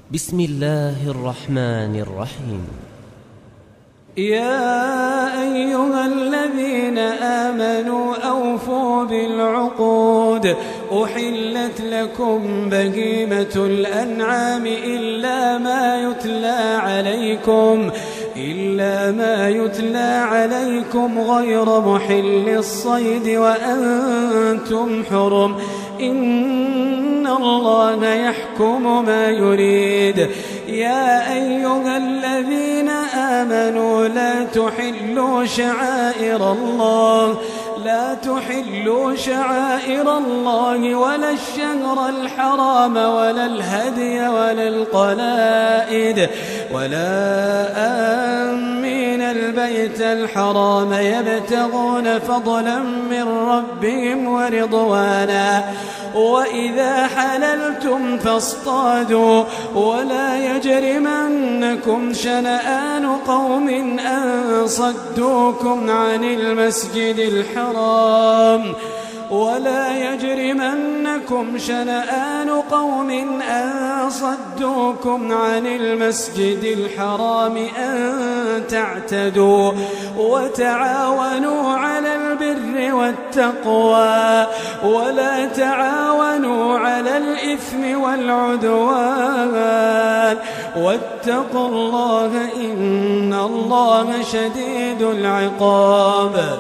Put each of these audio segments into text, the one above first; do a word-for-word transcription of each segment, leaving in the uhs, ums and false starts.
بسم الله الرحمن الرحيم. يا أيها الذين آمنوا أوفوا بالعقود، أحلت لكم بهيمة الأنعام إلا ما يتلى عليكم إلا ما يتلى عليكم غير محل الصيد وأنتم حرم، إن الله يحكم ما يريد. يا أيها الذين آمنوا لا تحلوا شعائر الله لا تحلوا شعائر الله ولا الشهر الحرام ولا الهدي ولا القلائد ولا آمين البيت الحرام يبتغون فضلا من ربهم ورضوانا، وإذا حللتم فاصطادوا، ولا يجرمنكم شنآن قوم أن صدوكم عن المسجد الحرام ولا يجرمنكم شنآن قوم أن صدوكم عن المسجد الحرام أن تعتدوا، وتعاونوا على البر والتقوى ولا تعاونوا على الإثم والعدوان، واتقوا الله إن الله شديد العقاب.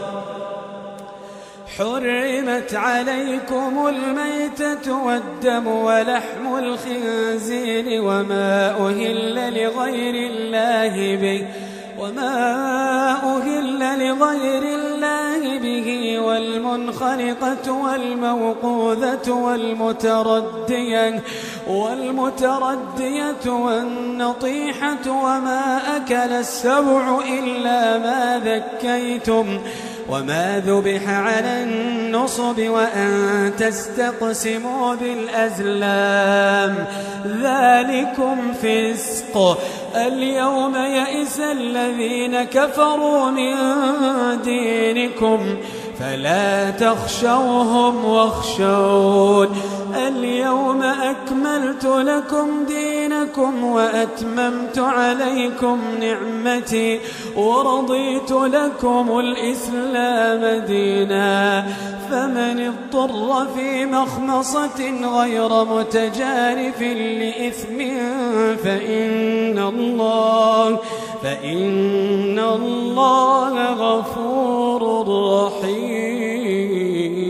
حرمت عليكم الميتة والدم ولحم الخنزير وما أهل لغير الله به وما أهل لغير الله به والمنخنقة والموقوذة والمتردية والمتردية والنطيحة وما أكل السبع إلا ما ذكيتم وما ذبح على النصب وأن تستقسموا بالأزلام، ذلكم فسق. اليوم يئس الذين كفروا من دينكم فلا تخشوهم واخشون. اليوم أكملت لكم دينكم وأتممت عليكم نعمتي ورضيت لكم الإسلام دينا، فمن اضطر في مخمصة غير متجانف لإثم فإن الله فإن الله غفور رحيم.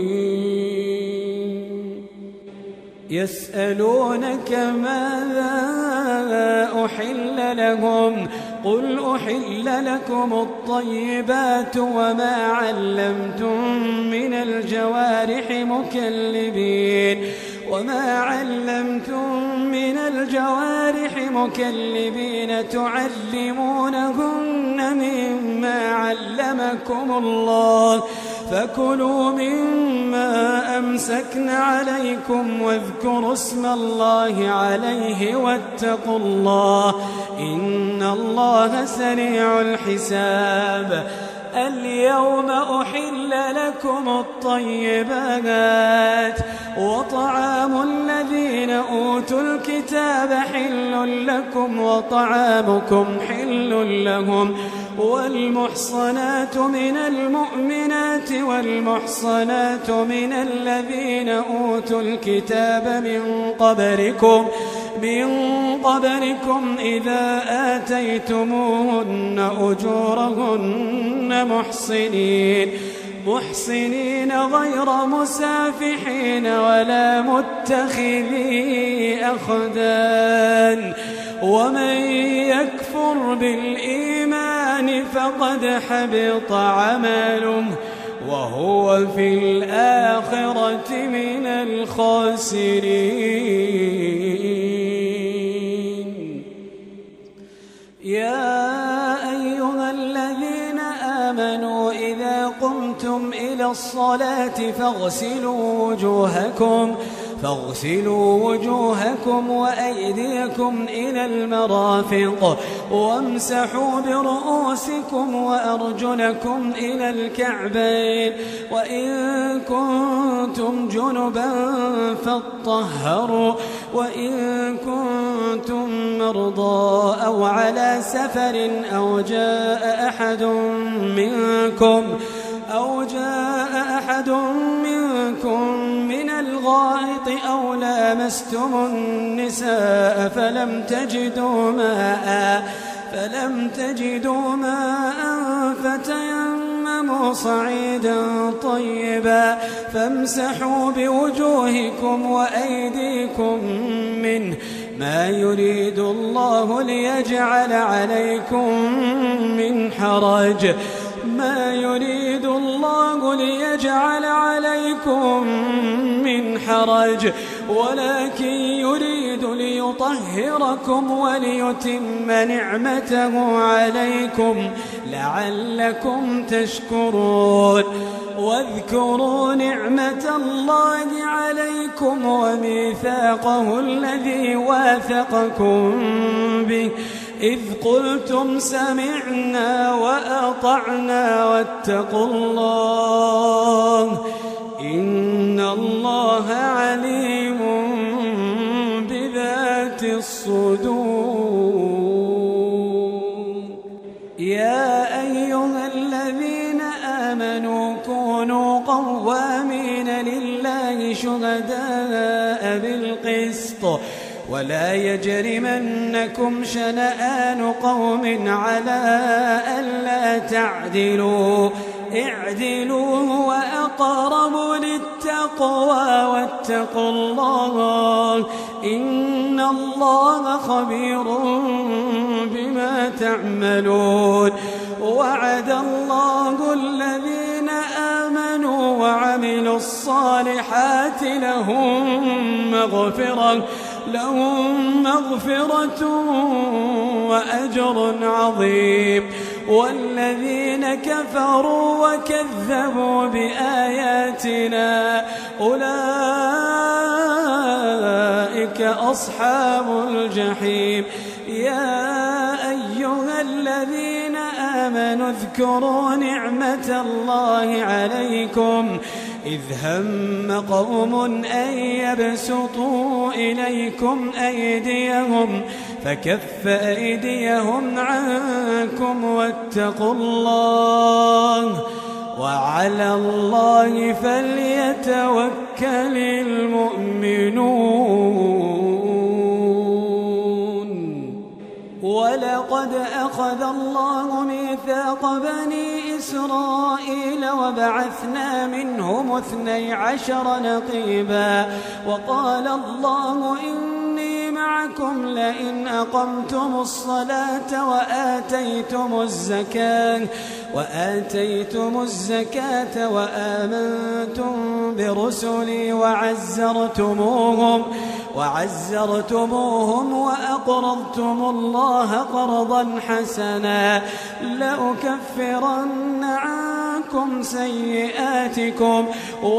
يسألونك ماذا أحل لهم، قل أحل لكم الطيبات وما علمتم من الجوارح مكلبين وما علمتم من الجوارح مكلبين تعلمونهن مما علمكم الله، فكلوا مما أمسكن عليكم واذكروا اسم الله عليه واتقوا الله إن الله سريع الحساب. اليوم أحل لكم الطيبات وطعام الذين أوتوا الكتاب حل لكم وطعامكم حل لهم، والمحصنات من المؤمنات والمحصنات من الذين أوتوا الكتاب من قبلكم من قبلكم إذا آتيتموهن أجورهن محصنين محصنين غير مسافحين ولا متخذي أخدان، ومن يكفر بالإيمان فقد حبط عمله وهو في الآخرة من الخاسرين. يا أيها الذين آمنوا إذا قمتم إلى الصلاة فاغسلوا وجوهكم فاغسلوا وجوهكم وأيديكم إلى المرافق وامسحوا برؤوسكم وأرجلكم إلى الكعبين، وإن كنتم جنبا فاطهروا طهروا وإن كنتم مرضى أو على سفر أو جاء أحد منكم أو جاء أحد منكم من الغائط أو لامستم النساء فلم تجدوا ماء فلم تجدوا ماء فتيمموا صعيدا طيبا فامسحوا بوجوهكم وأيديكم منه ما يريد الله ليجعل عليكم من حرج ما يريد الله ليجعل عليكم من حرج ولكن يريد ليطهركم وليتم نعمته عليكم لعلكم تشكرون واذكروا نعمة الله عليكم وميثاقه الذي واثقكم به إذ قلتم سمعنا وأطعنا واتقوا الله إن الله عليم بذات الصدور. يا أيها الذين آمنوا كونوا قوامين لله شهداء بالقسط ولا يجرمنكم شنآن قوم على ألا تعدلوا اعدلوا هو أقرب للتقوى واتقوا الله إن الله خبير بما تعملون. وعد الله الذين آمنوا وعملوا الصالحات لهم مغفرة لهم مغفرة وأجر عظيم والذين كفروا وكذبوا بآياتنا أولئك أصحاب الجحيم. يا أيها الذين آمنوا اذكروا نعمة الله عليكم إذ هم قوم أن يبسطوا إليكم أيديهم فكف أيديهم عنكم واتقوا الله وعلى الله فليتوكل المؤمنون. ولقد أخذ الله ميثاق بني إسرائيل وبعثنا منهم اثني عشر نقيبا وقال الله إني معكم لئن أقمتم الصلاة وآتيتم الزكاة وآتيتم الزكاة وآمنتم برسلي وعزرتموهم وعزرتموهم وأقرضتم الله قرضا حسنا لأكفرن عنكم سيئاتكم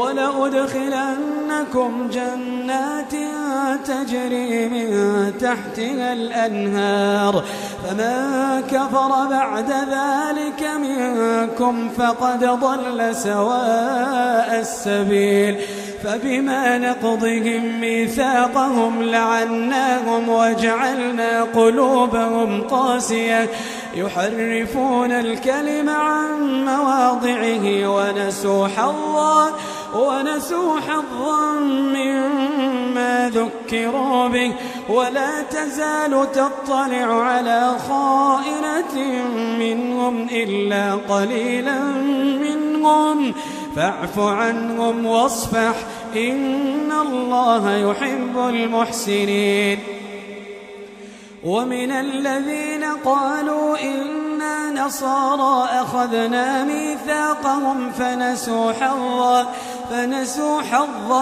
ولأدخلنكم جنات تجري من تحتها الأنهار فمن كفر بعد ذلك منكم فقد ضل سواء السبيل. فبما نقضهم ميثاقهم لعناهم وجعلنا قلوبهم قاسية يحرفون الكلم عن مواضعه ونسوا حظا ونسوا حظا مما ذكروا به ولا تزال تطلع على خائنة منهم إلا قليلا منهم فاعف عنهم واصفح إن الله يحب المحسنين. ومن الذين قالوا إنا نصارى أخذنا ميثاقهم فنسوا حظا فنسوا حظا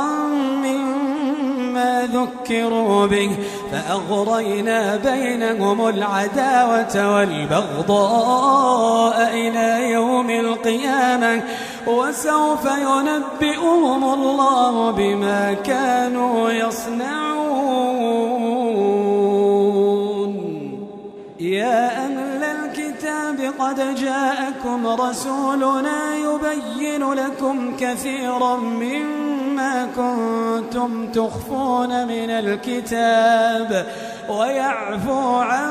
مما ذكروا به فأغرينا بينهم العداوة والبغضاء إلى يوم القيامة وسوف ينبئهم الله بما كانوا يصنعون. يا أهل الكتاب قد جاءكم رسولنا يبين لكم كثيرا مما ما كنتم تخفون من الكتاب ويعفو عن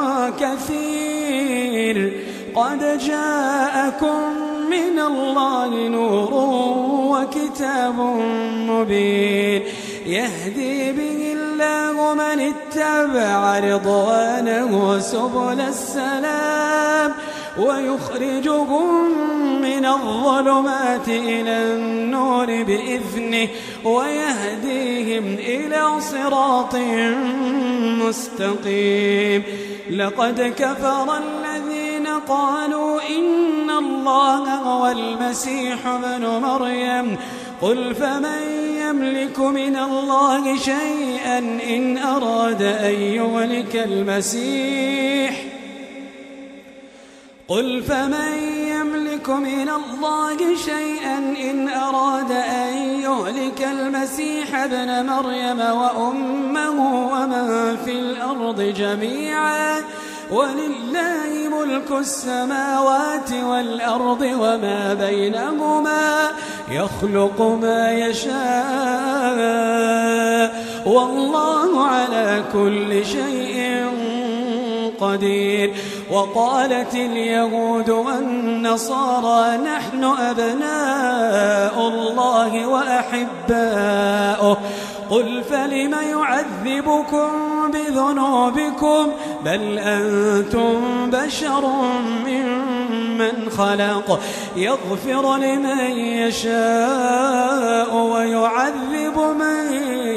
كثير. قد جاءكم من الله نور وكتاب مبين يهدي به الله من اتبع رضوانه سبل السلام ويخرجهم من الظلمات إلى النور بإذنه ويهديهم إلى صراط مستقيم. لقد كفر الذين قالوا إن الله هو المسيح ابن مريم قل فمن يملك من الله شيئا إن أراد أن يهلك المسيح قل فمن يملك من الله شيئا إن أراد أن يهلك المسيح ابن مريم وأمه ومن في الأرض جميعا ولله ملك السماوات والأرض وما بينهما يخلق ما يشاء والله على كل شيء قدير. وقالت اليهود والنصارى نحن أبناء الله وأحباؤه قل فلم يعذبكم بذنوبكم بل أنتم بشر ممن خلق يغفر لمن يشاء ويعذب من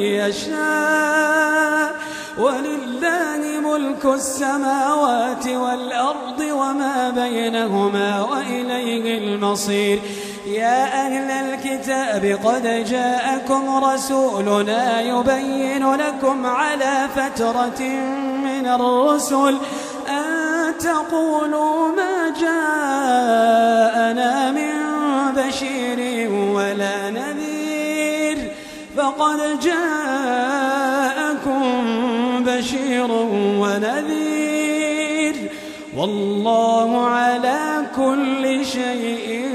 يشاء ولله ملك السماوات والأرض وما بينهما وإليه المصير. يا أهل الكتاب قد جاءكم رسولنا يبين لكم على فترة من الرسل أن تقولوا ما جاءنا من بشير ولا نذير فقد جاءكم بشير ونذير والله على كل شيء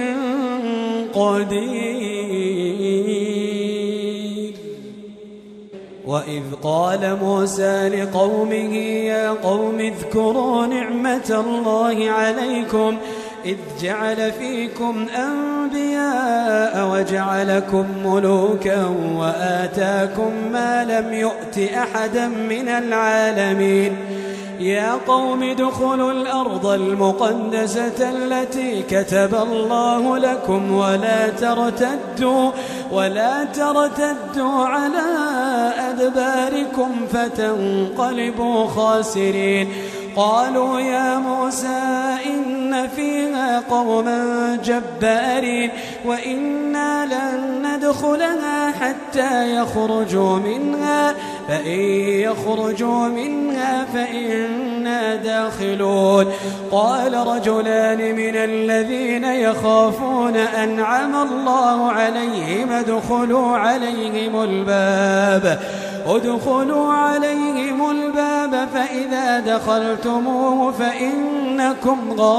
قدير. وإذ قال موسى لقومه يا قوم اذكروا نعمة الله عليكم إذ جعل فيكم أنبياء وجعلكم ملوكا وآتاكم ما لم يؤت أحدا من العالمين. يا قوم ادخلوا الأرض المقدسة التي كتب الله لكم ولا ترتدوا ولا ترتدوا على أدباركم فتنقلبوا خاسرين. قالوا يا موسى إن فيها قوما جبارين وإنا لن ندخلها حتى يخرجوا منها فإن يخرجوا منها فإنا داخلون. قال رجلان من الذين يخافون أنعم الله عليهم ادخلوا عليهم الباب ادخلوا عليهم الباب فإذا دخلتموه فإنكم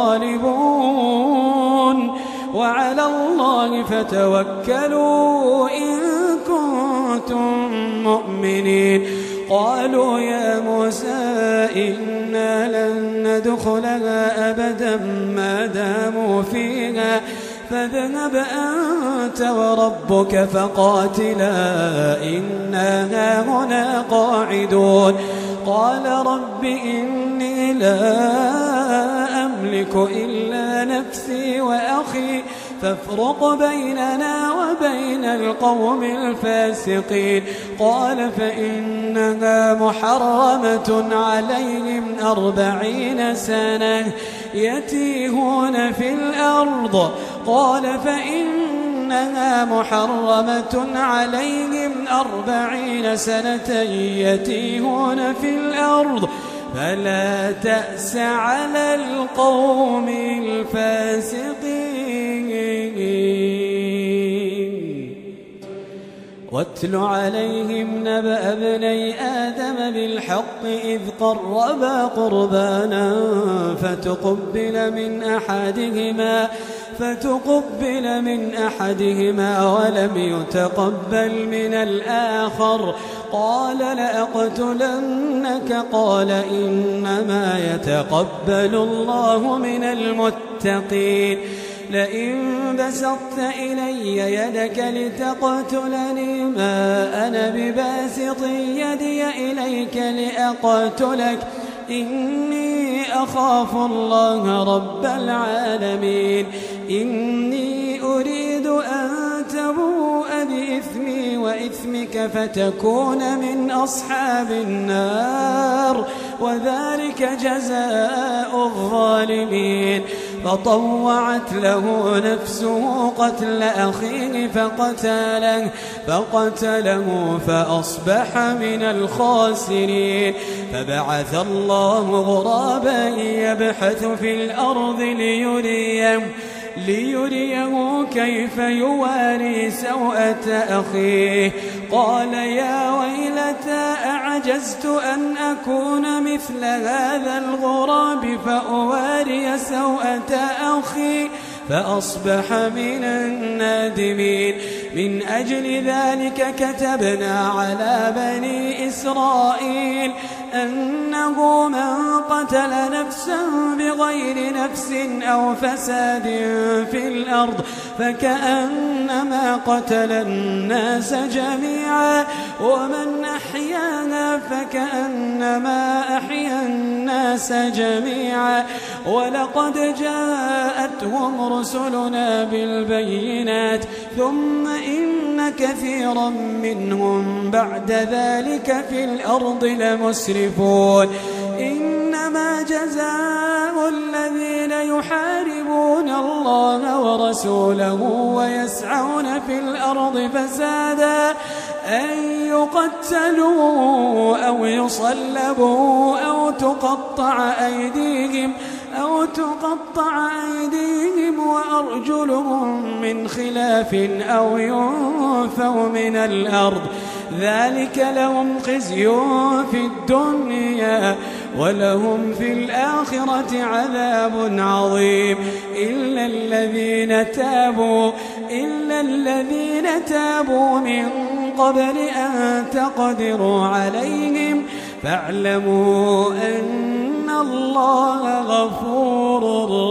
غالبون وعلى الله فتوكلوا إن كنتم مؤمنين. قالوا يا موسى إنا لن ندخلها أبدا ما داموا فيها فاذهب أنت وربك فقاتلا إنا هاهنا قاعدون. قال رب إني لا أملك إلا نفسي وأخي فافرق بيننا وبين القوم الفاسقين. قال فإنها محرمة عليهم أربعين سنة يتيهون في الأرض. قال فإنها محرمة عليهم أربعين سنة يتيهون في الأرض فلا تأس على القوم الفاسقين. واتل عليهم نبأ ابني آدم بالحق إذ قربا قربانا فتقبل من أحدهما فتقبل من أحدهما ولم يتقبل من الآخر قال لأقتلنك قال إنما يتقبل الله من المتقين لئن بسطت إلي يدك لتقتلني ما أنا بباسط يدي إليك لأقتلك إني أخاف الله رب العالمين إني أريد أن تبوء بإثمي وإثمك فتكون من أصحاب النار وذلك جزاء الظالمين فطوعت له نفسه قتل أخيه فقتله, فقتله فأصبح من الخاسرين فبعث الله غرابا يبحث في الأرض ليريه ليريه كيف يواري سوءة أخيه قال يا ويلتى أعجزت أن أكون مثل هذا الغراب فأواري سوءة أخي فأصبح من النادمين من أجل ذلك كتبنا على بني إسرائيل أنه من قتل نفسا بغير نفس أو فساد في الأرض فكأنما قتل الناس جميعا ومن أحياها فكأنما أحيا الناس جميعا ولقد جاءتهم رسلنا بالبينات ثم إن كثيرا منهم بعد ذلك في الأرض لمسرفون إنما جزاء الذين يحاربون الله ورسوله ويسعون في الأرض فسادا أن يقتلوا أو يصلبوا أو تقطع أيديهم أو تقطع أيديهم وأرجلهم من خلاف أو ينفوا من الأرض ذلك لهم خزي في الدنيا ولهم في الآخرة عذاب عظيم إلا الذين تابوا إلا الذين تابوا من قبل أن تقدروا عليهم فاعلموا أن الله غفور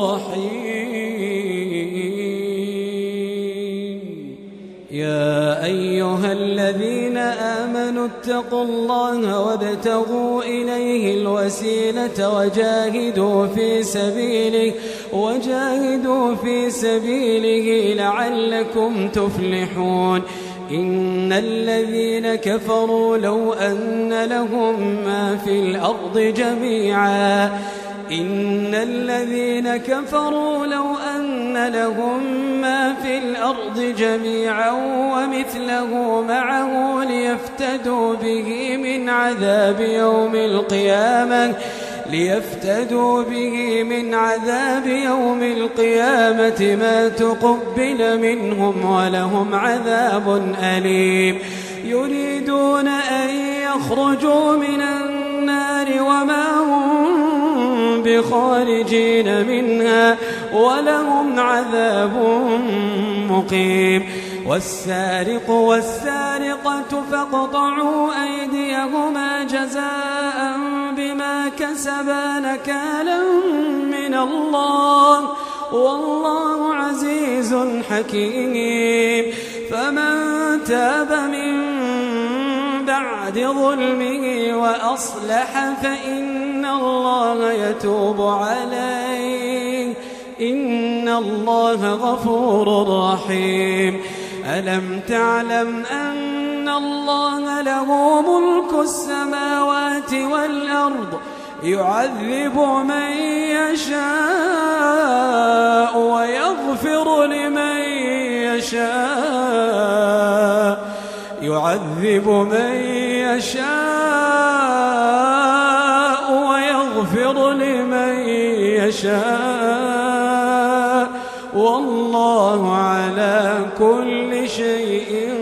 رحيم يا أيها الذين آمنوا اتقوا الله وابتغوا إليه الوسيلة وجاهدوا في سبيله وجاهدوا في سبيله لعلكم تفلحون إن الذين كفروا لو أن لهم ما في الأرض جميعا إن الذين كفروا لو أن لهم ما في الأرض جميعا ومثله معه ليفتدوا به من عذاب يوم القيامة ليفتدوا به من عذاب يوم القيامة ما تقبل منهم ولهم عذاب أليم يريدون أن يخرجوا من النار وما هم بخارجين منها ولهم عذاب مقيم والسارق والسارقة فاقطعوا أيديهما جزاء بما كسبا نكالا من الله والله عزيز حكيم فمن تاب من بعد ظلمه وأصلح فإن الله يتوب عليه إن الله غفور رحيم ألم تعلم أن الله له ملك السماوات والأرض يعذب من يشاء ويغفر لمن يشاء يعذب من يشاء ويغفر لمن يشاء والله على كل شيء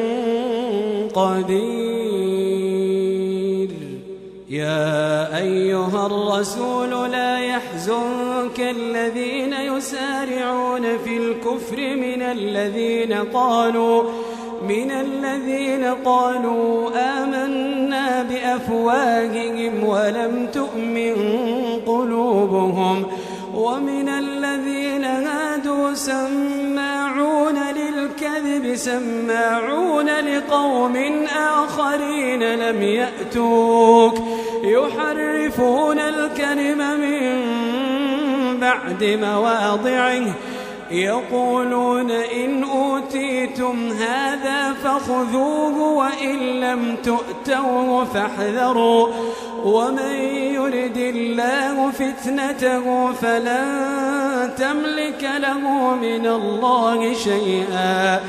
قدير يا أيها الرسول لا يحزنك الذين يسارعون في الكفر من الذين قالوا من الذين قالوا آمنا بأفواههم ولم تؤمن قلوبهم ومن الذين هادوا سماعون للكذب سماعون لقوم آخرين لم يأتوك يحرفون الكلم من بعد مواضعه يقولون إن أوتيتم هذا فخذوه وإن لم تؤتوه فاحذروا ومن يرد الله فتنته فلن تملك له من الله شيئا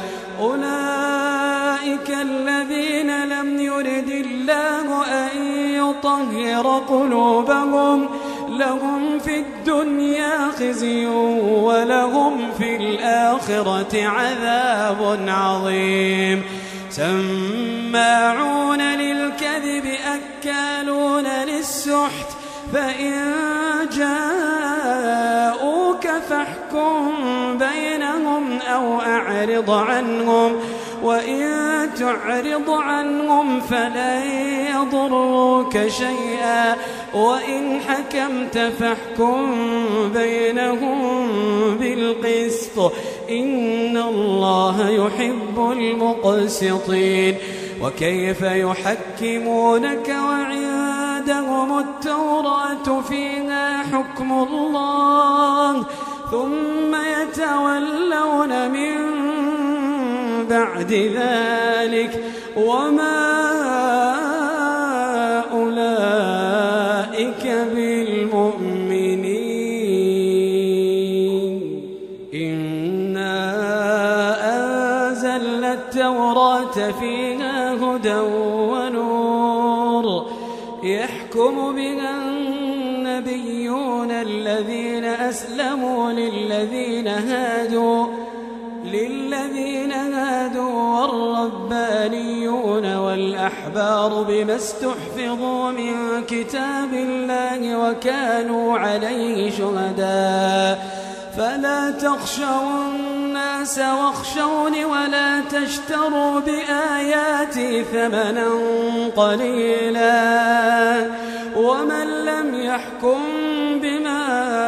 أولئك الذين لم يرد الله أن يطهر قلوبهم لهم في الدنيا خزي ولهم في الآخرة عذاب عظيم سماعون للكذب أكالون للسحت فإن جاءوك فاحكم بينهم أو أعرض عنهم وإن تعرض عنهم فلن يضروك شيئا وإن حكمت فاحكم بينهم بالقسط إن الله يحب المقسطين وكيف يحكمونك وعندهم التوراة فيها حكم الله ثم يتولون من بعد ذلك وما أولئك بالمؤمنين إنا أنزلنا التوراة فيها هدى ونور يحكم بها النبيون الذين أسلموا للذين هادوا للذين هادوا والربانيون والأحبار بما استحفظوا من كتاب الله وكانوا عليه شهداء فلا تخشوا الناس واخشوني ولا تشتروا بآياتي ثمنا قليلا ومن لم يحكم بما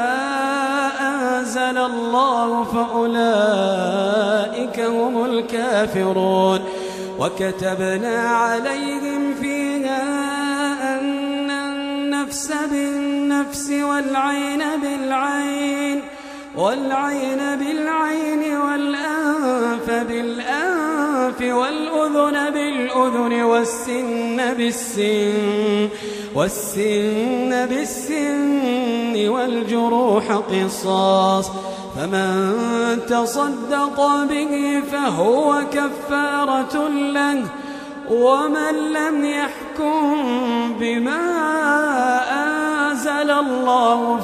أنزل الله فأولئك هم الكافرون وكتبنا عليهم فيها أن النفس بالنفس والعين بالعين والعين بالعين والأنف بالأنف والأذن بالأذن والسن بالسن والسن بالسن والجروح قصاص فمن تصدق به فهو كفارة له ومن لم يحكم بما أنزل الله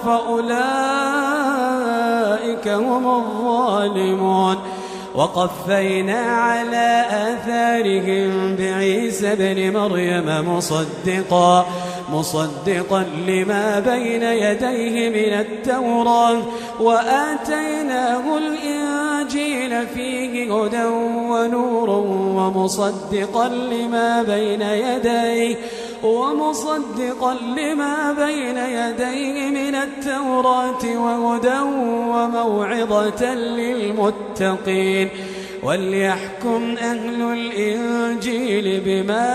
فأولئك هم الظالمون وقفينا على آثارهم بعيسى بن مريم مصدقا مصدقا لما بين يديه من التوراة وآتيناه الإنجيل فيه هدى ونور ومصدقا لما بين يديه ومصدقا لما بين يديه من التوراة وهدى وموعظة للمتقين وليحكم أهل الإنجيل بما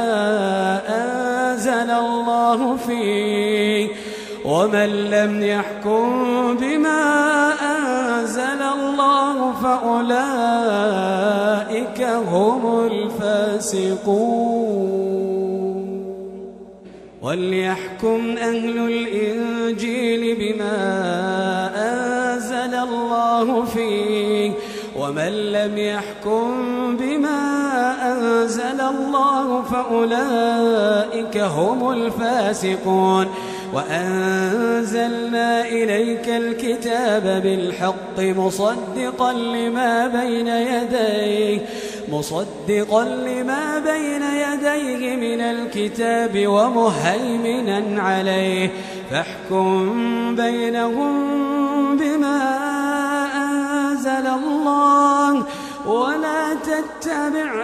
أنزل الله فيه ومن لم يحكم بما أنزل الله فأولئك هم الفاسقون وليحكم أهل الإنجيل بما أنزل الله فيه ومن لم يحكم بما أنزل الله فأولئك هم الفاسقون وأنزلنا إليك الكتاب بالحق مصدقا لما بين يديه مصدقا لما بين يديه من الكتاب ومهيمنا عليه فاحكم بينهم بما أنزل الله ولا تتبع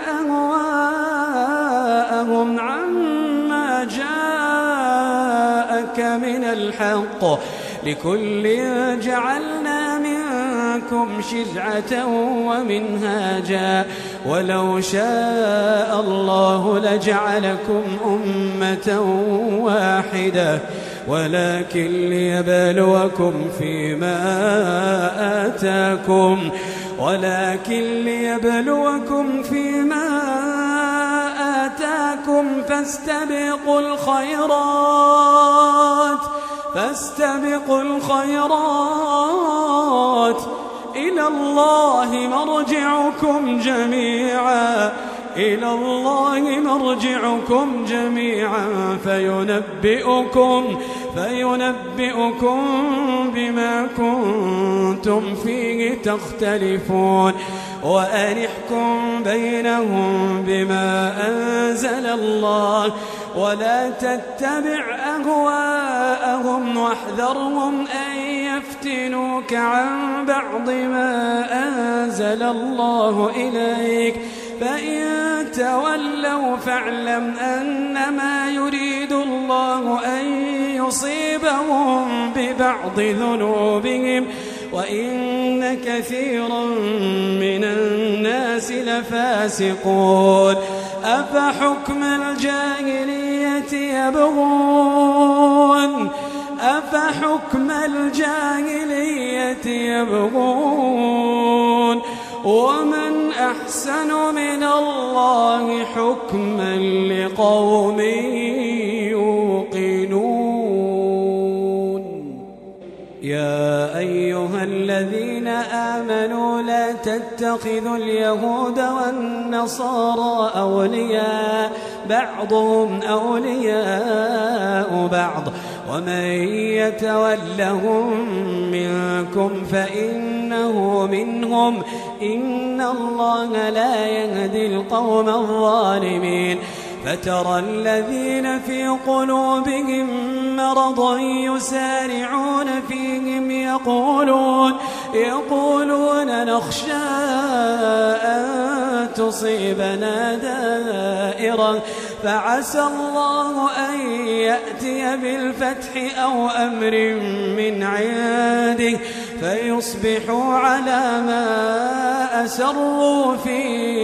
أهواءهم عما جاءك من الحق لكل جعلنا منكم شرعة ومنهاجا ولو شاء الله لجعلكم أمة واحدة ولكن ليبلوكم فيما آتاكم ولكن ليبلوكم فيما آتاكم فاستبقوا الخيرات فاستبقوا الخيرات إلى الله مرجعكم جميعا إلى الله مرجعكم جميعا فينبئكم فينبئكم بما كنتم فيه تختلفون وأنحكم بينهم بما أنزل الله ولا تتبع أهواءهم واحذرهم أن يفتنوك عن بعض ما أنزل الله إليك فإن تولوا فاعلم أنما يريد الله أن يصيبهم ببعض ذنوبهم وإن كثيرا من الناس لفاسقون أفحكم الجاهلية يبغون أفحكم الجاهلية يبغون ومن أحسن من الله حكما لقوم يوقنون يا أيها الذين آمنوا لا تتخذوا اليهود والنصارى أولياء بعضهم أولياء بعض ومن يتولهم منكم فإنه منهم إن الله لا يهدي القوم الظالمين فترى الذين في قلوبهم مرض يسارعون فيهم يقولون يقولون نخشى أن تصيبنا دائرة فعسى الله أن يأتي بالفتح أو أمر من عنده فيصبحوا على ما أسروا في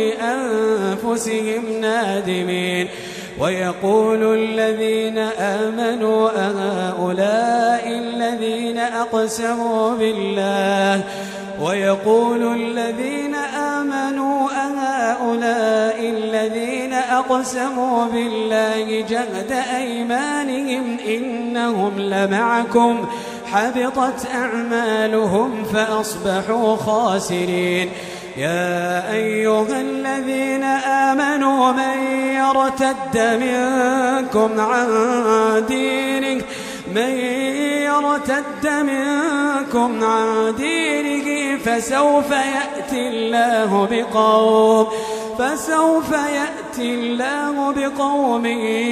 أنفسهم نادمين ويقول الذين آمنوا أهؤلاء الذين أقسموا بالله ويقول الذين آمنوا أهؤلاء الذين أقسموا بالله جهد أيمانهم إنهم لمعكم حبطت أعمالهم فأصبحوا خاسرين يا أيها الذين آمنوا من يرتد منكم عن دينه من يرتد منكم عن دينه فسوف يأتي الله بقوم فسوف يأتي الله بقوم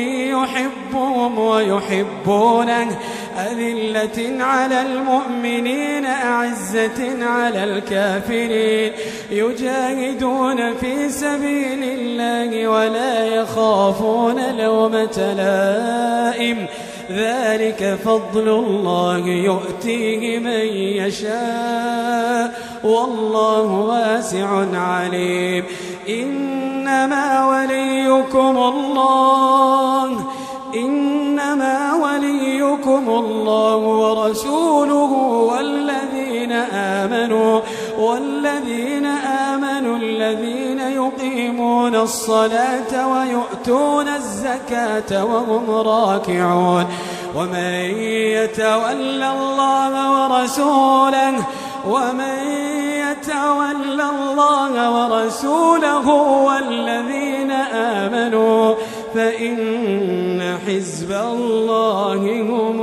يحبهم ويحبونه أذلة على المؤمنين أعزة على الكافرين يجاهدون في سبيل الله ولا يخافون لومة لائم ذلك فضل الله يؤتيه من يشاء والله واسع عليم إنما وليكم الله إنما وليكم الله ورسوله والذين آمنوا والذين آمنوا الذين يقيمون الصلاة ويؤتون الزكاة وهم راكعون ومن يتول الله ورسوله ومن يتول الله ورسوله والذين آمنوا فإن حزب الله هم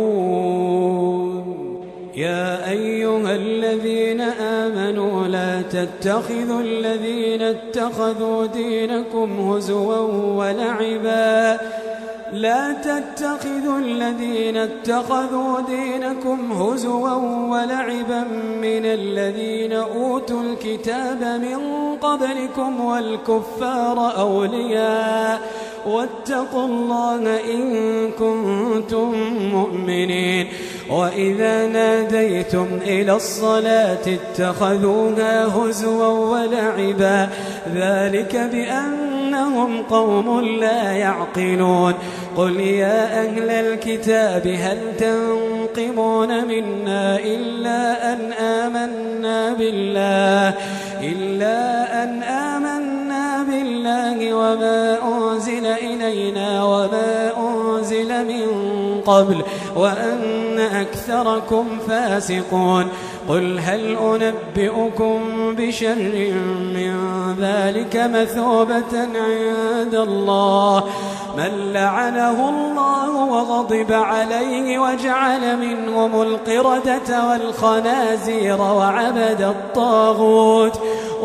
الغالبون يا أيها الذين آمنوا لا تتخذوا الذين اتخذوا دينكم هزوا ولعبا لا تتخذوا الذين اتخذوا دينكم هزوا ولعبا من الذين أوتوا الكتاب من قبلكم والكفار أولياء واتقوا الله إن كنتم مؤمنين. وإذا ناديتم إلى الصلاة اتخذوها هزوا ولعبا ذلك بأنهم قوم لا يعقلون. قل يا أهل الكتاب هل تنقمون منا إلا أن آمنا بالله إلا أن آمنا بالله وما أنزل إلينا وما أنزل من قبل وأن أكثركم فاسقون. قل هل أنبئكم بشر من ذلك مثوبة عند الله من لعنه الله وغضب عليه وجعل منهم القردة والخنازير وعبد الطاغوت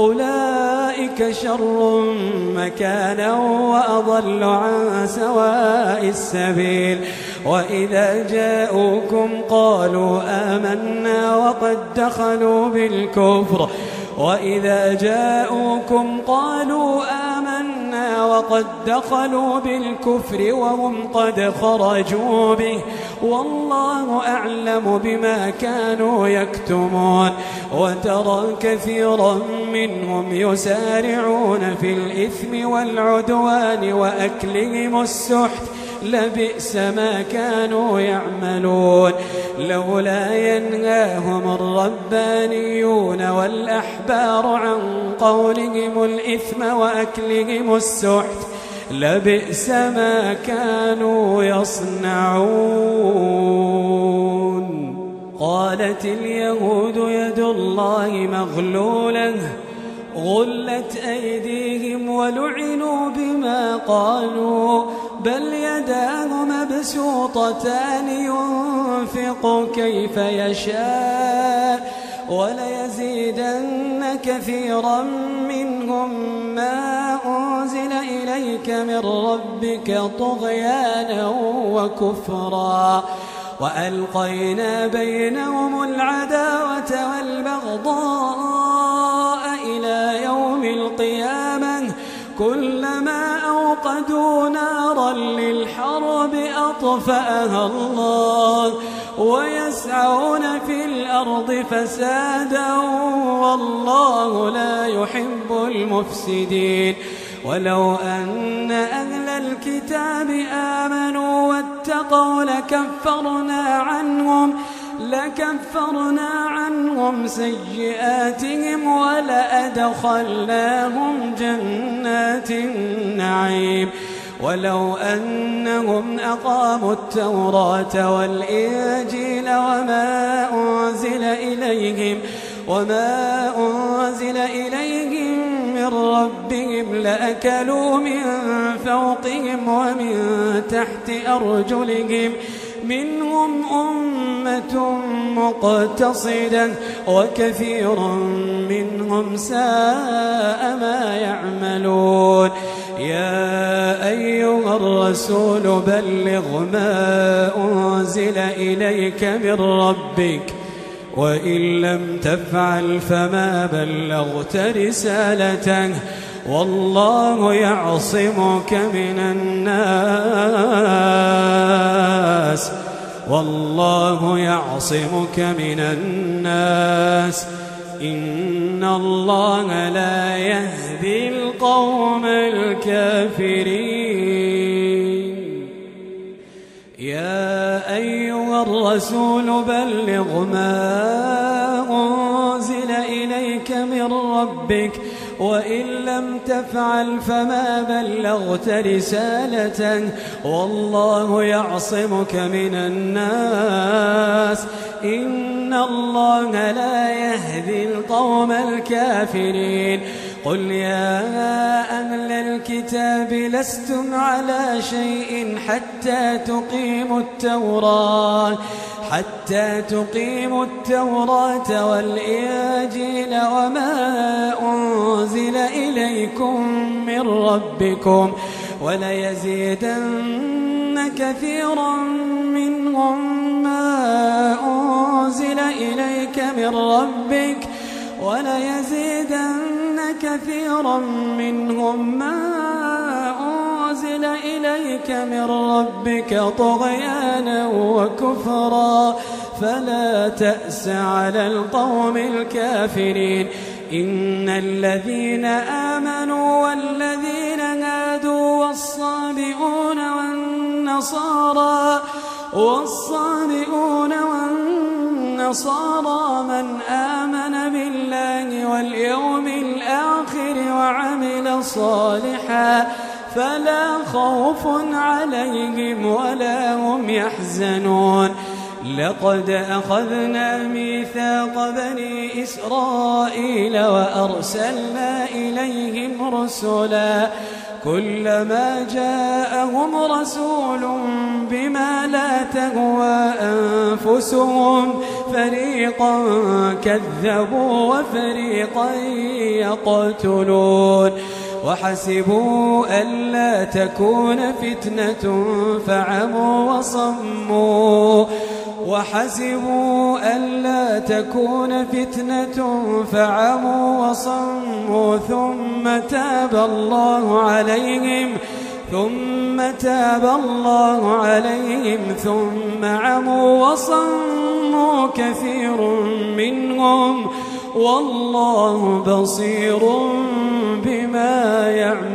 أولئك شر مكانا وأضل عن سواء السبيل. وإذا جاءوكم قالوا آمنا وقد دخلوا بالكفر وإذا جاءوكم قالوا آمنا وقد دخلوا بالكفر وهم قد خرجوا به والله أعلم بما كانوا يكتمون. وترى كثيرا منهم يسارعون في الإثم والعدوان وأكلهم السحت لبئس ما كانوا يعملون. لولا ينهاهم الربانيون والأحبار عن قولهم الإثم وأكلهم السحت لبئس ما كانوا يصنعون. قالت اليهود يد الله مغلولة غلت أيديهم ولعنوا بما قالوا بل يداه مبسوطتان ينفق كيف يشاء وليزيدن كثيرا منهم ما أنزل إليك من ربك طغيانا وكفرا وألقينا بينهم العداوة والبغضاء إلى يوم القيامة كلما أوقدوا نارا للحرب أطفأها الله ويسعون في الأرض فسادا والله لا يحب المفسدين. ولو أن أهل الكتاب آمنوا واتقوا لكفرنا عنهم لكفرنا عنهم سيئاتهم ولأدخلناهم جنات النعيم. ولو أنهم أقاموا التوراة والإنجيل وما أنزل إليهم وما أنزل إليهم من ربهم لأكلوا من فوقهم ومن تحت أرجلهم منهم أمة مقتصدة وكثير منهم ساء ما يعملون. يا أيها الرسول بلغ ما أنزل إليك من ربك وإن لم تفعل فما بلغت رسالته والله يعصمك من الناس والله يعصمك من الناس إن الله لا يهدي القوم الكافرين. يا أيها الرسول بلغ ما أنزل إليك من ربك وإن لم تفعل فما بلغت رسالته والله يعصمك من الناس إن الله لا يهدي القوم الكافرين. قل يا أهل الكتاب لستم على شيء حتى تقيموا التوراة حتى تقيموا التوراة والإنجيل وما أنزل إليكم من ربكم وليزيدن كثيرا منهم ما أنزل إليك من ربك وليزيدن كثيرا منهم ما أنزل إليك من ربك طغيانا وكفرا فلا تأس على القوم الكافرين إن الذين آمنوا والذين هادوا والصابئون والنصارى والصابئون والنصارى من آمن بالله واليوم الآخر وعمل صالحا فلا خوف عليهم ولا هم يحزنون لقد أخذنا ميثاق بني إسرائيل وأرسلنا إليهم رسلا كلما جاءهم رسول بما لا تهوى أنفسهم فريقا كذبوا وفريقا يقتلون وحسبوا ألا تكون فتنة فعموا وصموا وحسبوا ألا تكون فتنة فعموا وصموا ثم تاب الله عليهم ثم تاب الله عليهم ثم عموا وصموا كثير منهم والله بصير بما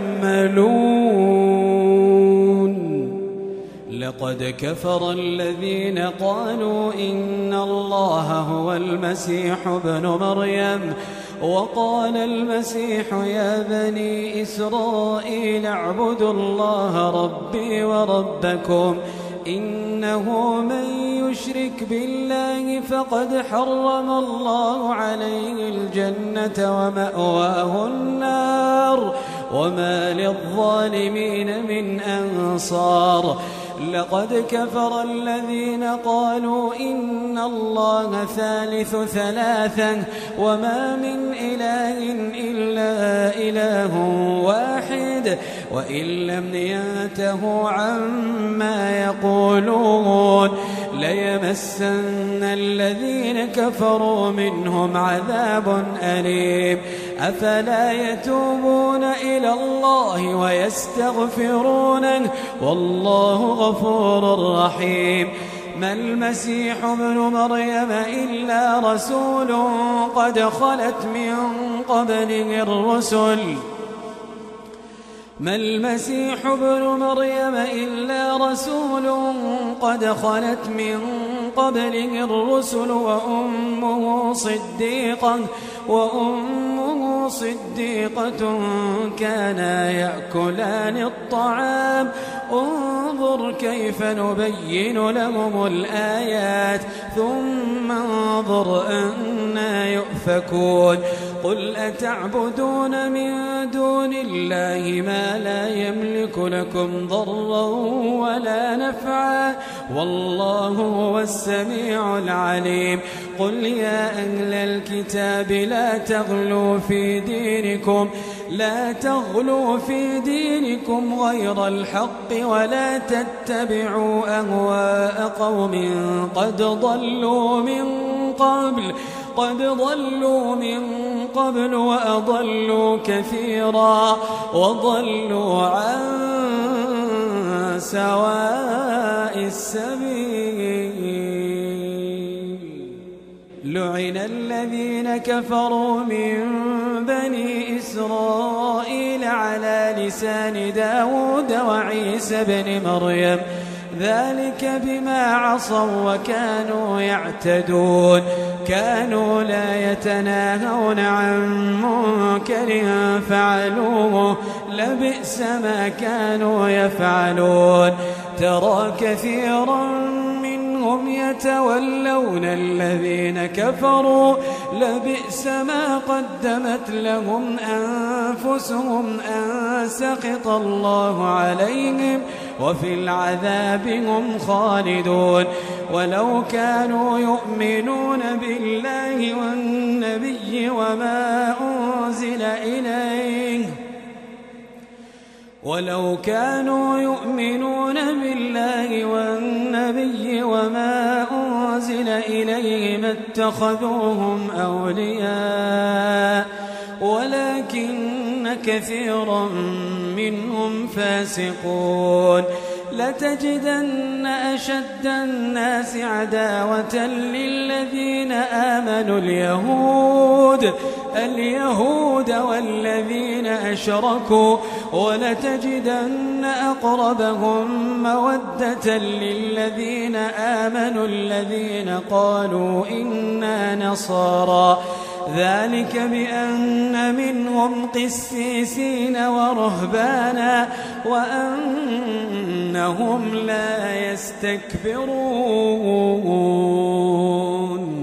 يعملون لقد كفر الذين قالوا إن الله هو المسيح ابن مريم وقال المسيح يا بني إسرائيل اعبدوا الله ربي وربكم إنه من يشرك بالله فقد حرم الله عليه الجنة ومأواه النار وما للظالمين من أنصار لقد كفر الذين قالوا إن الله ثالث ثلاثة وما من إله إلا إله واحد وإن لم ينتهوا عما يقولون ليمسن الذين كفروا منهم عذاب أليم أفلا يتوبون إلى الله ويستغفرونه والله غفور رحيم ما المسيح ابن مريم إلا رسول قد خلت من قبله الرسل ما المسيح ابن مريم إلا رسول قد خلت من قبله الرسل وأمه صديقة وأمه صديقة كانا يأكلان الطعام انظر كيف نبين لهم الآيات ثم انظر أنا يؤفكون قل أتعبدون من دون الله ما لا يملك لكم ضرا ولا نفعا والله هو السميع العليم قل يا أهل الكتاب لا تغلوا في دينكم لا تغلوا في دينكم غير الحق ولا تتبعوا أهواء قوم قد ضلوا من قبل قد ضلوا من قبل وأضلوا كثيرا وضلوا عن سواء السبيل لعن الذين كفروا من بني إسرائيل على لسان داود وعيسى بن مريم ذلك بما عصوا وكانوا يعتدون كانوا لا يتناهون عن منكر فعلوه لبئس ما كانوا يفعلون ترى كثيرا منهم وهم يتولون الذين كفروا لبئس ما قدمت لهم أنفسهم أن سخط الله عليهم وفي العذاب هم خالدون. ولو كانوا يؤمنون بالله والنبي وما أنزل إليه ولو كانوا يؤمنون بالله والنبي وما أنزل إليه ما اتخذوهم أولياء ولكن كثيرا منهم فاسقون. لتجدن أشد الناس عداوة للذين آمنوا اليهود اليهود والذين أشركوا ولتجدن أقربهم مودة للذين آمنوا الذين قالوا إنا نصارى ذلك بأن منهم قسيسين ورهبانا وأنهم لا يستكبرون.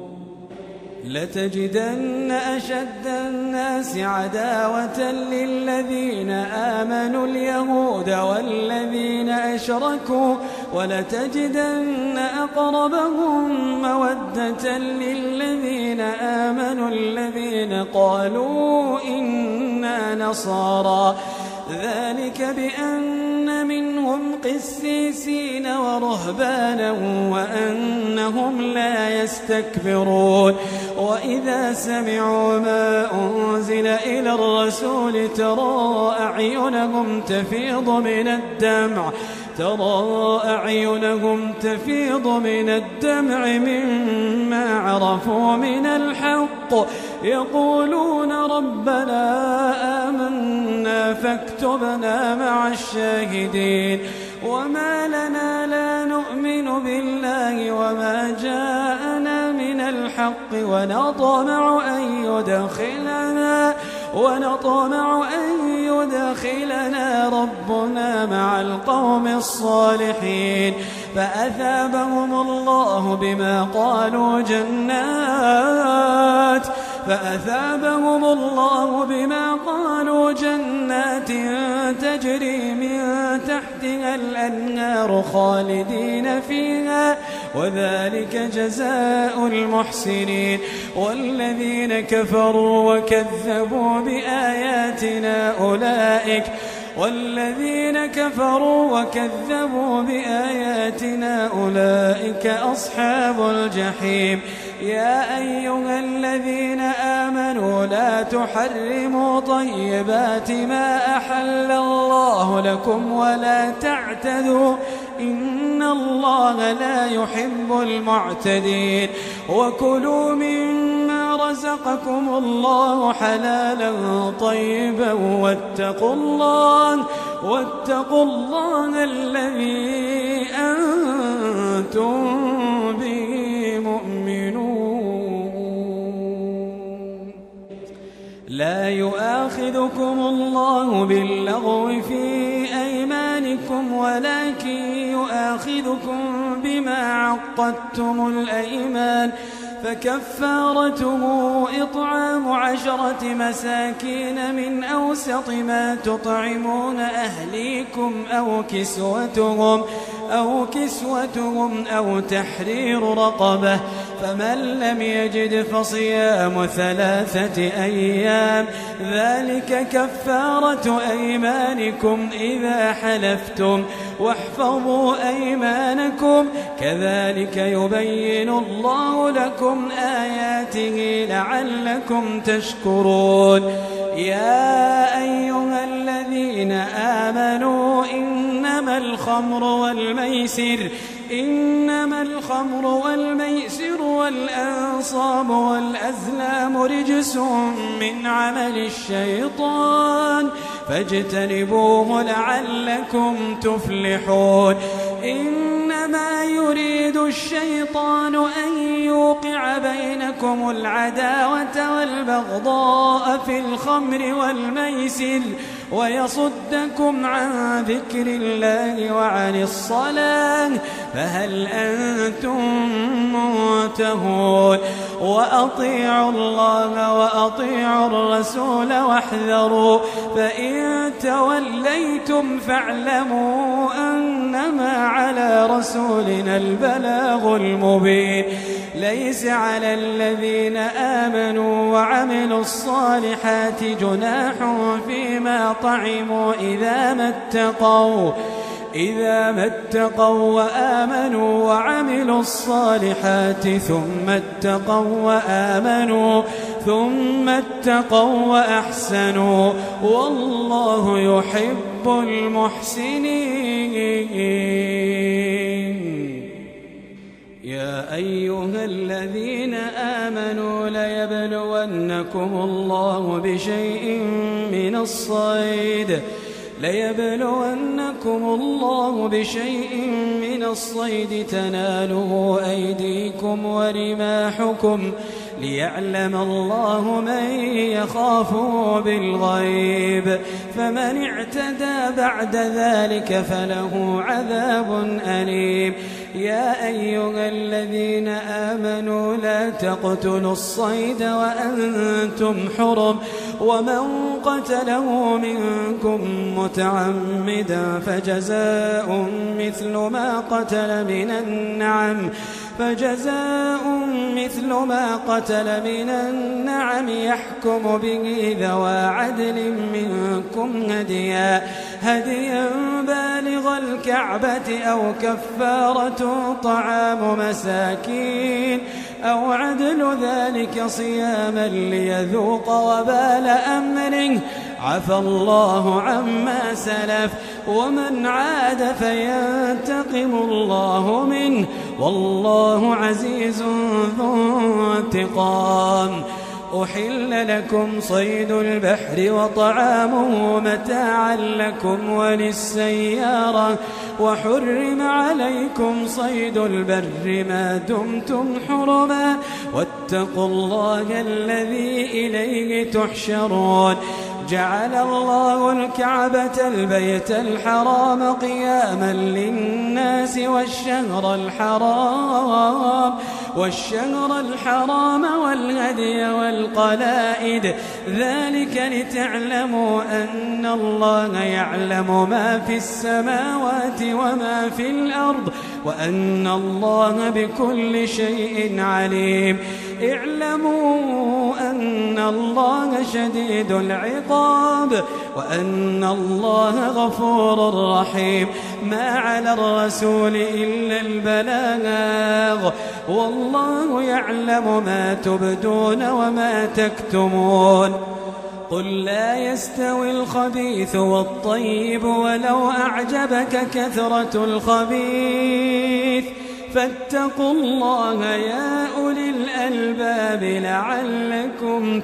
لتجدن أشد الناس عداوة للذين آمنوا اليهود والذين أشركوا ولتجدن أقربهم مودة للذين آمنوا الذين قالوا إنا نصارى ذلك بأن منهم قسيسين ورهبانا وأنهم لا يستكبرون. وإذا سمعوا ما أنزل إلى الرسول ترى أعينهم تفيض من الدمع ترى أعينهم تفيض من الدمع مما عرفوا من الحق يقولون ربنا آمنا فاكتبنا مع الشاهدين. وما لنا لا نؤمن بالله وما جاءنا من الحق ونطمع أن يدخلنا ونطمع أن يدخلنا ربنا مع القوم الصالحين فأثابهم الله بما قالوا جنات فأثابهم الله بما قالوا جنات تجري من تحتها الأنهار خالدين فيها وذلك جزاء المحسنين. والذين كفروا وكذبوا بآياتنا أولئك والذين كفروا وكذبوا بآياتنا أولئك أصحاب الجحيم. يا أيها الذين آمنوا لا تحرموا طيبات ما أحل الله لكم ولا تعتدوا إن الله لا يحب المعتدين. وكلوا مما رزقكم الله حلالا طيبا واتقوا الله واتقوا الله الذي أنتم به مؤمنون. لا يؤاخذكم الله باللغو في أيمانكم ولكن يؤاخذكم بما عقدتم الأيمان فكفارته إطعام عشرة مساكين من أوسط ما تطعمون أهليكم أو كسوتهم أو كسوتهم أو تحرير رقبة فمن لم يجد فصيام ثلاثة أيام ذلك كفارة أيمانكم إذا حلفتم واحفظوا أيمانكم كذلك يبين الله لكم آياته لعلكم تشكرون. يا أيها الذين آمنوا إنما الخمر والميسر إنما الخمر والميسر والأنصاب والأزلام رجس من عمل الشيطان فاجتنبوه لعلكم تفلحون. إنما يريد الشيطان أن يوقع بينكم العداوة والبغضاء في الخمر والميسر ويصدكم عن ذكر الله وعن الصلاة فهل أنتم منتهون وأطيعوا الله وأطيعوا الرسول واحذروا فإن توليتم فاعلموا أنما على رسولنا البلاغ المبين ليس على الذين آمنوا وعملوا الصالحات جناح فيما طعموا إذا ما اتقوا إذا ما اتقوا وآمنوا وعملوا الصالحات ثم اتقوا وآمنوا ثم اتقوا وأحسنوا والله يحب المحسنين. يا أيها الذين آمنوا ليبلونكم الله بشيء من الصيد ليبلونكم الله بشيء من الصيد تناله أيديكم ورماحكم ليعلم الله من يخافه بالغيب فمن اعتدى بعد ذلك فله عذاب أليم. يا أيها الذين آمنوا لا تقتلوا الصيد وأنتم حرم ومن قتله منكم متعمدا فجزاء مثل ما قتل من النعم فجزاء مثل ما قتل من النعم يحكم به ذوى عدل منكم هديا هديا بالغ الكعبة أو كفارة طعام مساكين أو عدل ذلك صياما ليذوق وبال أمره عفى الله عما سلف ومن عاد فينتقم الله منه والله عزيز ذو انتقام. أحل لكم صيد البحر وطعامه متاعا لكم وللسيارة وحرم عليكم صيد البر ما دمتم حرما واتقوا الله الذي إليه تحشرون. جعل الله الكعبة البيت الحرام قياما للناس والشهر الحرام والشهر الحرام والهدي والقلائد ذلك لتعلموا أن الله يعلم ما في السماوات وما في الأرض وأن الله بكل شيء عليم. اعلموا أن الله شديد العقاب وأن الله غفور رحيم. ما على الرسول إلا البلاغ والله يعلم ما تبدون وما تكتمون. قل لا يستوي الخبيث والطيب ولو أعجبك كثرة الخبيث فاتقوا الله يا أولي الألباب لعلكم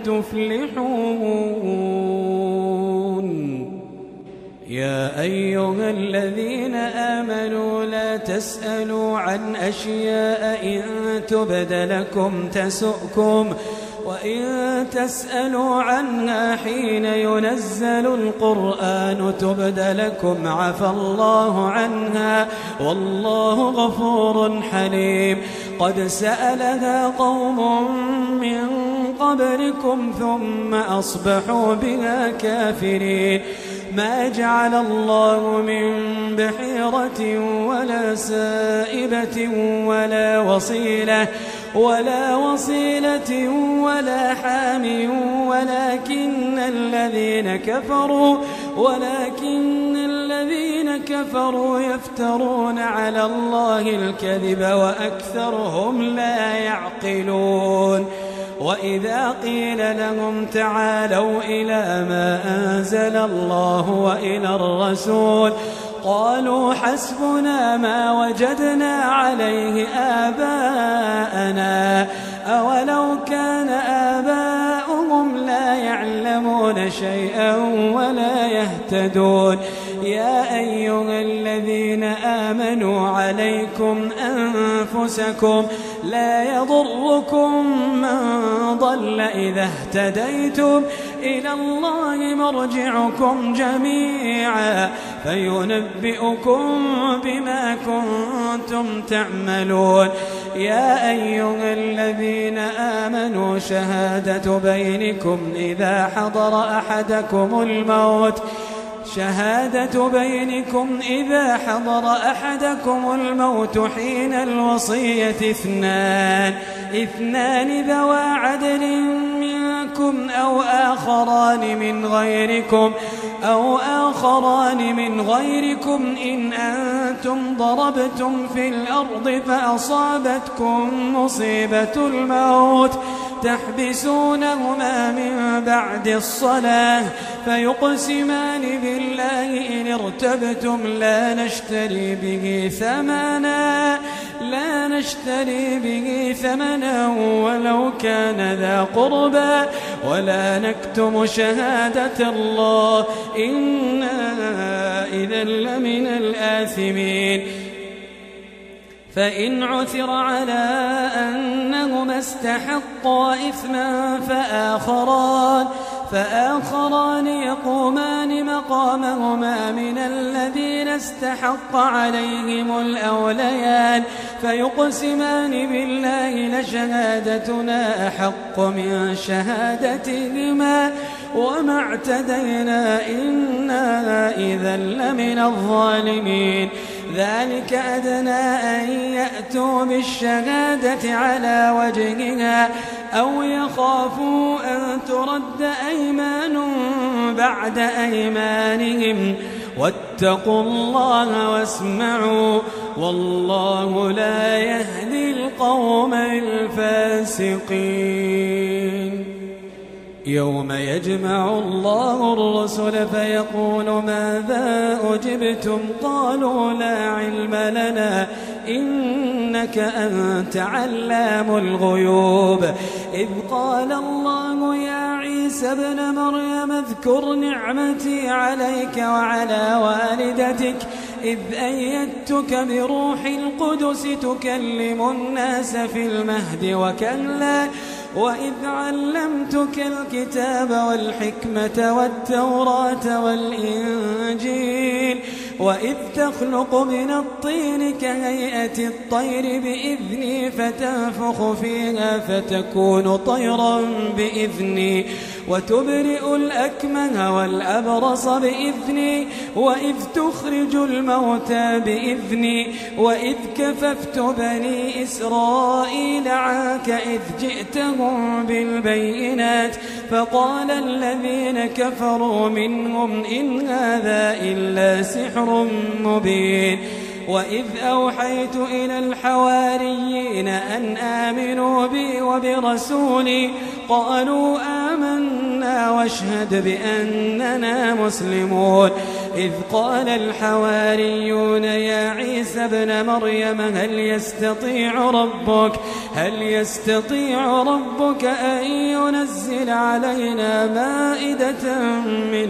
تفلحون. يا أيها الذين آمنوا لا تسألوا عن أشياء إن تبد لكم تسؤكم وإن تسألوا عنها حين ينزل القرآن تبد لكم عفى الله عنها والله غفور حليم. قد سألها قوم من قبلكم ثم أصبحوا بها كافرين. ما جعل الله من بحيرة ولا سائبة ولا وصيلة ولا وصيلة ولا حام ولكن الذين كفروا ولكن الذين كفروا يفترون على الله الكذب وأكثرهم لا يعقلون. وإذا قيل لهم تعالوا إلى ما أنزل الله وإلى الرسول قالوا حسبنا ما وجدنا عليه آباءنا أولو كان آباؤهم لا يعلمون شيئا ولا يهتدون. يا أيها الذين آمنوا عليكم أنفسكم لا يضركم من ضل إذا اهتديتم إلى الله مرجعكم جميعا فينبئكم بما كنتم تعملون. يا أيها الذين آمنوا شهادة بينكم إذا حضر أحدكم الموت شهادة بينكم إذا حضر أحدكم الموت حين الوصية اثنان اثنان ذوى عدل منكم أو آخران من غيركم أو آخران من غيركم إن أنتم ضربتم في الأرض فأصابتكم مصيبة الموت تحبسونهما من بعد الصلاة فيقسمان بالله إن ارتبتم لا نشتري به ثمنا لا نشتري به ثمنا ولو كان ذا قربى ولا نكتم شهادة الله إنا إذا لمن الآثمين. فإن عثر على أنهما استحقا إثما فآخران فآخران يقومان مقامهما من الذين استحق عليهم الأوليان فيقسمان بالله لشهادتنا أحق من شهادتهما وما اعتدينا إنا إذا لمن الظالمين. ذلك أدنى أن يأتوا بالشهادة على وجهها أو يخافوا أن ترد أيمان بعد أيمانهم واتقوا الله واسمعوا والله لا يهدي القوم الفاسقين. يوم يجمع الله الرسل فيقول ماذا أجبتم قالوا لا علم لنا إنك أنت علام الغيوب. إذ قال الله يا عيسى ابن مريم اذكر نعمتي عليك وعلى والدتك إذ أيدتك بروح القدس تكلم الناس في المهد وكهلا وإذ علمتك الكتاب والحكمة والتوراة والإنجيل وإذ تخلق من الطين كهيئة الطير بإذني فتنفخ فيها فتكون طيرا بإذني وتبرئ الأكمه والأبرص بإذني وإذ تخرج الموتى بإذني وإذ كففت بني إسرائيل عنك إذ جئتهم بالبينات فقال الذين كفروا منهم إن هذا إلا سحر مبين. وإذ أوحيت إلى الحواريين أن آمنوا بي وبرسولي قالوا آمنا واشهد بأننا مسلمون. إذ قال الحواريون يا عيسى ابن مريم هل يستطيع ربك هل يستطيع ربك أن ينزل علينا مائدة من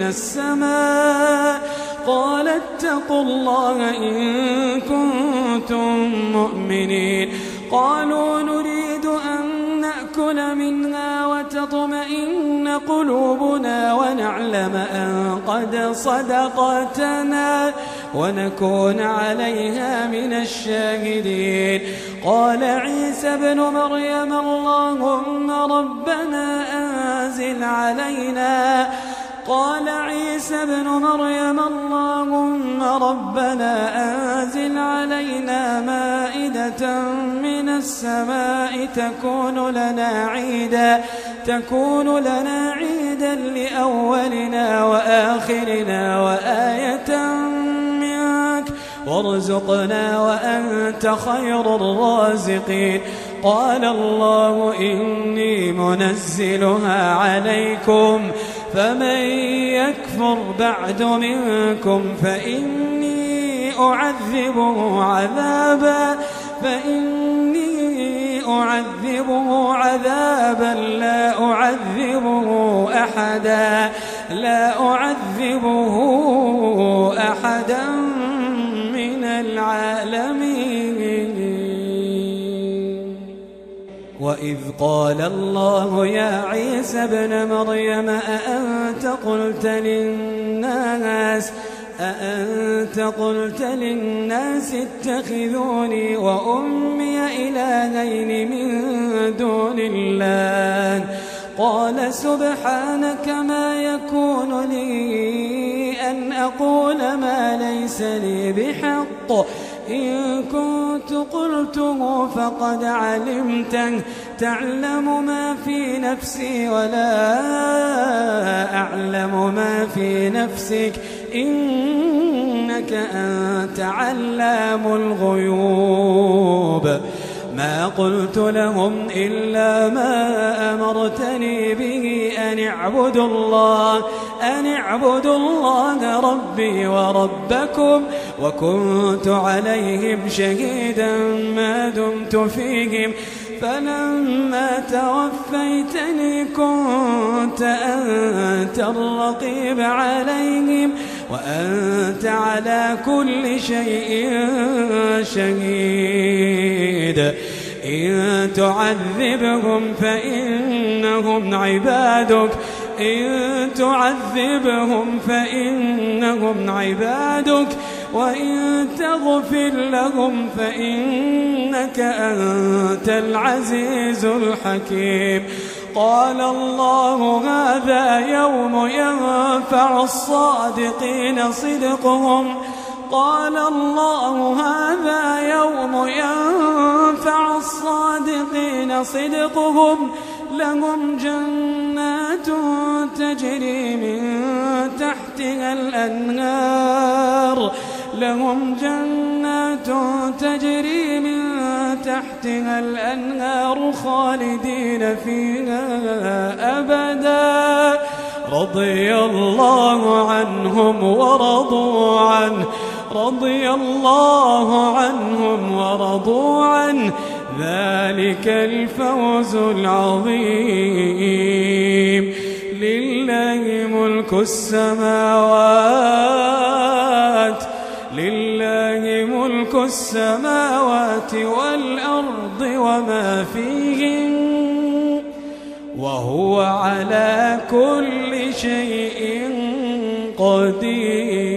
السماء قال اتقوا الله إن كنتم مؤمنين. قالوا نريد أن نأكل منها وتطمئن قلوبنا ونعلم أن قد صدقتنا ونكون عليها من الشاهدين. قال عيسى ابن مريم اللهم ربنا أنزل علينا قال عيسى ابن مريم اللهم ربنا أنزل علينا مائدة من السماء تكون لنا عيدا تكون لنا عيدا لأولنا وآخرنا وآية منك وارزقنا وأنت خير الرازقين. قال الله إني منزلها عليكم فمن يكفر بعد منكم فإني أعذبه عذابا فإني أعذبه عذابا لا أعذبه أحدا لا أعذبه أحدا من العالمين. وإذ وإذ قال الله يا عيسى ابن مريم أأنت قلت للناس أأنت قلت للناس اتخذوني وأمي إلهين من دون الله قال سبحانك ما يكون لي أن أقول ما ليس لي بحق إن كنت قلته فقد علمته تعلم ما في نفسي ولا أعلم ما في نفسك إنك أنت علام الغيوب ما قلت لهم إلا ما أمرتني به أن اعبدوا الله أن اعبدوا الله ربي وربكم وكنت عليهم شهيدا ما دمت فيهم فلما توفيتني كنت أنت الرقيب عليهم وأنت على كل شيء شهيد إن تعذبهم فإنهم عبادك إن تعذبهم فإنهم عبادك وإن تغفر لهم فإنك أنت العزيز الحكيم قال الله هذا يوم ينفع الصادقين صدقهم قال الله هذا يوم ينفع الصادقين صدقهم لهم جنات تجري من تحتها الأنهار لهم جنات تجري من تحتها الأنهار خالدين فيها أبدا رضي الله عنهم ورضوا عنه رضي الله عنهم ورضوا عنه ذلك الفوز العظيم لله ملك السماوات لله ملك السماوات والأرض وما فيهن وهو على كل شيء قدير.